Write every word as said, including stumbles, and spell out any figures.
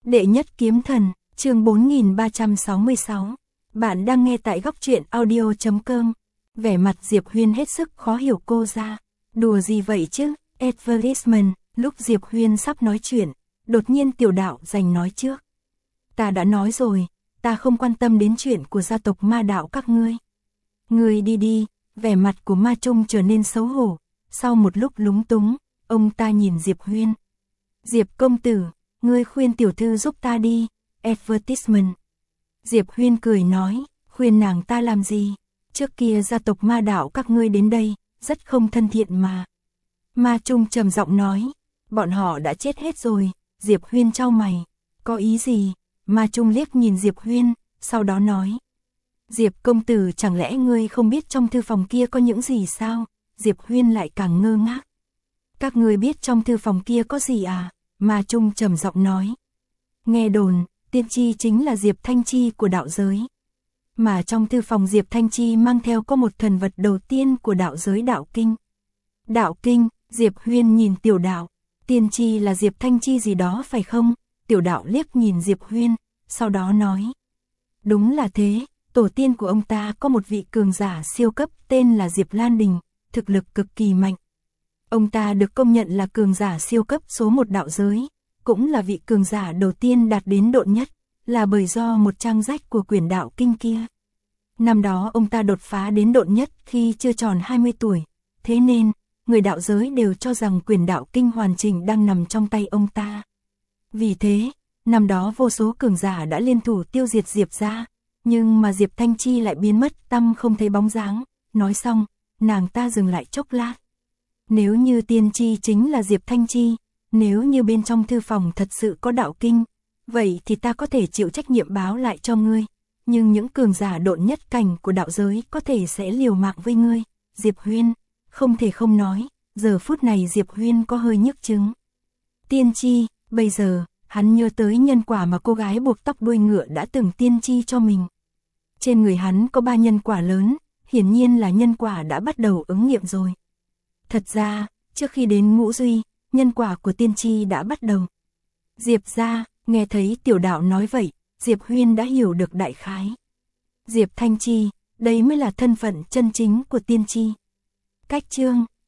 Đệ nhất kiếm thần, chương bốn nghìn ba trăm sáu mươi sáu. Bạn đang nghe tại góc truyện audio chấm com. Vẻ mặt Diệp Huyên hết sức khó hiểu cô ra. Đùa gì vậy chứ? Advertisement. Lúc Diệp Huyên sắp nói chuyện, đột nhiên Tiểu Đạo giành nói trước. Ta đã nói rồi, ta không quan tâm đến chuyện của gia tộc Ma Đạo các ngươi. Ngươi đi đi. Vẻ mặt của Ma Trung trở nên xấu hổ. Sau một lúc lúng túng, ông ta nhìn Diệp Huyên. Diệp công tử, ngươi khuyên tiểu thư giúp ta đi. Advertisement. Diệp Huyên cười nói, khuyên nàng ta làm gì? Trước kia gia tộc Ma Đạo các ngươi đến đây, rất không thân thiện mà. Ma Trung trầm giọng nói, bọn họ đã chết hết rồi. Diệp Huyên chau mày, có ý gì? Ma Trung liếc nhìn Diệp Huyên, sau đó nói, Diệp công tử chẳng lẽ ngươi không biết trong thư phòng kia có những gì sao? Diệp Huyên lại càng ngơ ngác. Các ngươi biết trong thư phòng kia có gì à? Ma Trung trầm giọng nói. Nghe đồn, tiên tri chính là Diệp Thanh Chi của đạo giới. Mà trong thư phòng Diệp Thanh Chi mang theo có một thần vật đầu tiên của đạo giới đạo kinh. Đạo kinh, Diệp Huyên nhìn Tiểu Đạo. Tiên tri là Diệp Thanh Chi gì đó phải không? Tiểu Đạo liếc nhìn Diệp Huyên, sau đó nói. Đúng là thế, tổ tiên của ông ta có một vị cường giả siêu cấp tên là Diệp Lan Đình, thực lực cực kỳ mạnh. Ông ta được công nhận là cường giả siêu cấp số một đạo giới, cũng là vị cường giả đầu tiên đạt đến độn nhất, là bởi do một trang rách của quyển đạo kinh kia. Năm đó ông ta đột phá đến độn nhất khi chưa tròn hai mươi tuổi, thế nên, người đạo giới đều cho rằng quyển đạo kinh hoàn chỉnh đang nằm trong tay ông ta. Vì thế, năm đó vô số cường giả đã liên thủ tiêu diệt Diệp gia, nhưng mà Diệp Thanh Chi lại biến mất tăm không thấy bóng dáng. Nói xong, nàng ta dừng lại chốc lát. Nếu như tiên tri chính là Diệp Thanh Chi, nếu như bên trong thư phòng thật sự có đạo kinh, vậy thì ta có thể chịu trách nhiệm báo lại cho ngươi. Nhưng những cường giả độn nhất cảnh của đạo giới có thể sẽ liều mạng với ngươi. Diệp Huyên, không thể không nói, giờ phút này Diệp Huyên có hơi nhức chứng. Tiên tri, bây giờ, hắn nhớ tới nhân quả mà cô gái buộc tóc đuôi ngựa đã từng tiên tri cho mình. Trên người hắn có ba nhân quả lớn, hiển nhiên là nhân quả đã bắt đầu ứng nghiệm rồi. Thật ra, trước khi đến Ngũ Duy, nhân quả của tiên tri đã bắt đầu. Diệp gia, nghe thấy Tiểu Đạo nói vậy, Diệp Huyên đã hiểu được đại khái. Diệp Thanh Chi, đây mới là thân phận chân chính của tiên tri. Cách chương